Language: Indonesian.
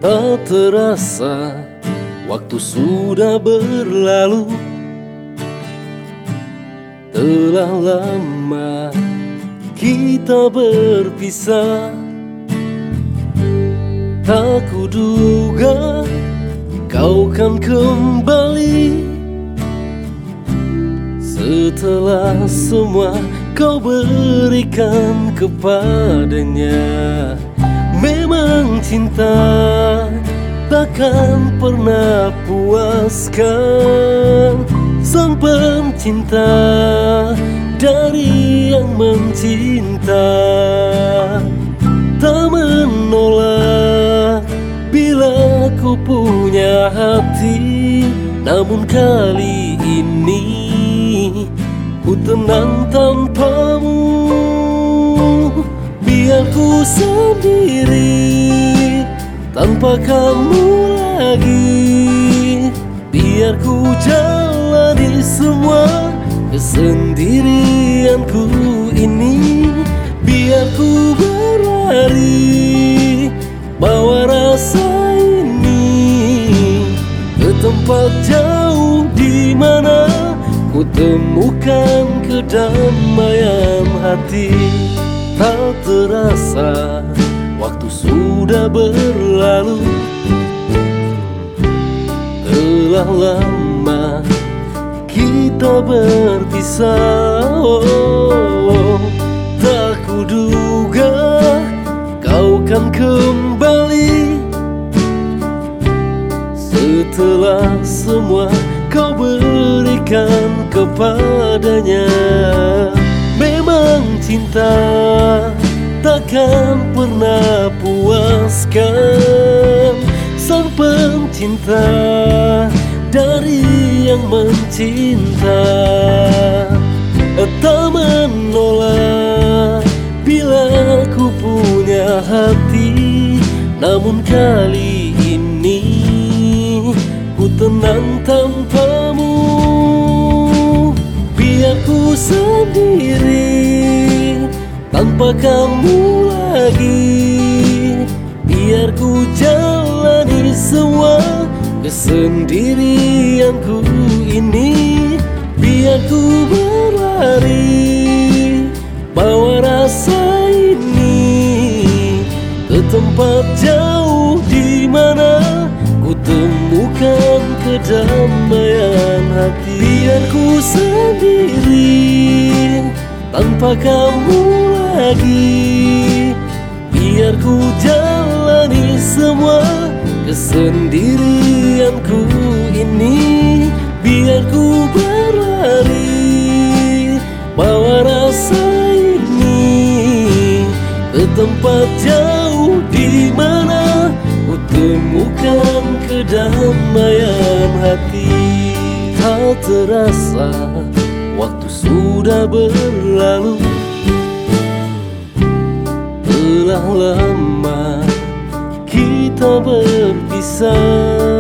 Tak terasa waktu sudah berlalu. Telah lama kita berpisah. Tak kuduga kau kan kembali. Setelah semua kau berikan kepadanya. Memang cinta takkan pernah puaskan sang pencinta dari yang mencinta. Tak menolak bila ku punya hati, namun kali ini ku tenang tanpamu. Biar ku sendiri tanpa kamu lagi. Biar ku jalani semua kesendirianku ini. Biar ku berlari bawa rasa ini ke tempat jauh di mana ku temukan kedamaian hati. Tak terasa waktu sudah berlalu. Telah lama kita berpisah. Tak kuduga kau kan kembali. Setelah semua kau berikan kepadanya. Memang cinta takkan pernah puaskan sang pencinta dari yang mencinta. Tak menolak bila ku punya hati, namun kali ini ku tenang tanpamu. Biar ku sendiri tanpa kamu lagi. Biar ku jalani semua kesendirianku ini. Biar ku berlari bawa rasa ini ke tempat jauh di mana ku temukan kedamaian hati. Biar ku sendiri tanpa kamu lagi. Biar ku jalani semua kesendirianku ini. Biar ku berlari bawa rasa ini ke tempat jauh di mana ku temukan kedamaian hati. Tak terasa waktu sudah berlalu. Telah lama kita berpisah.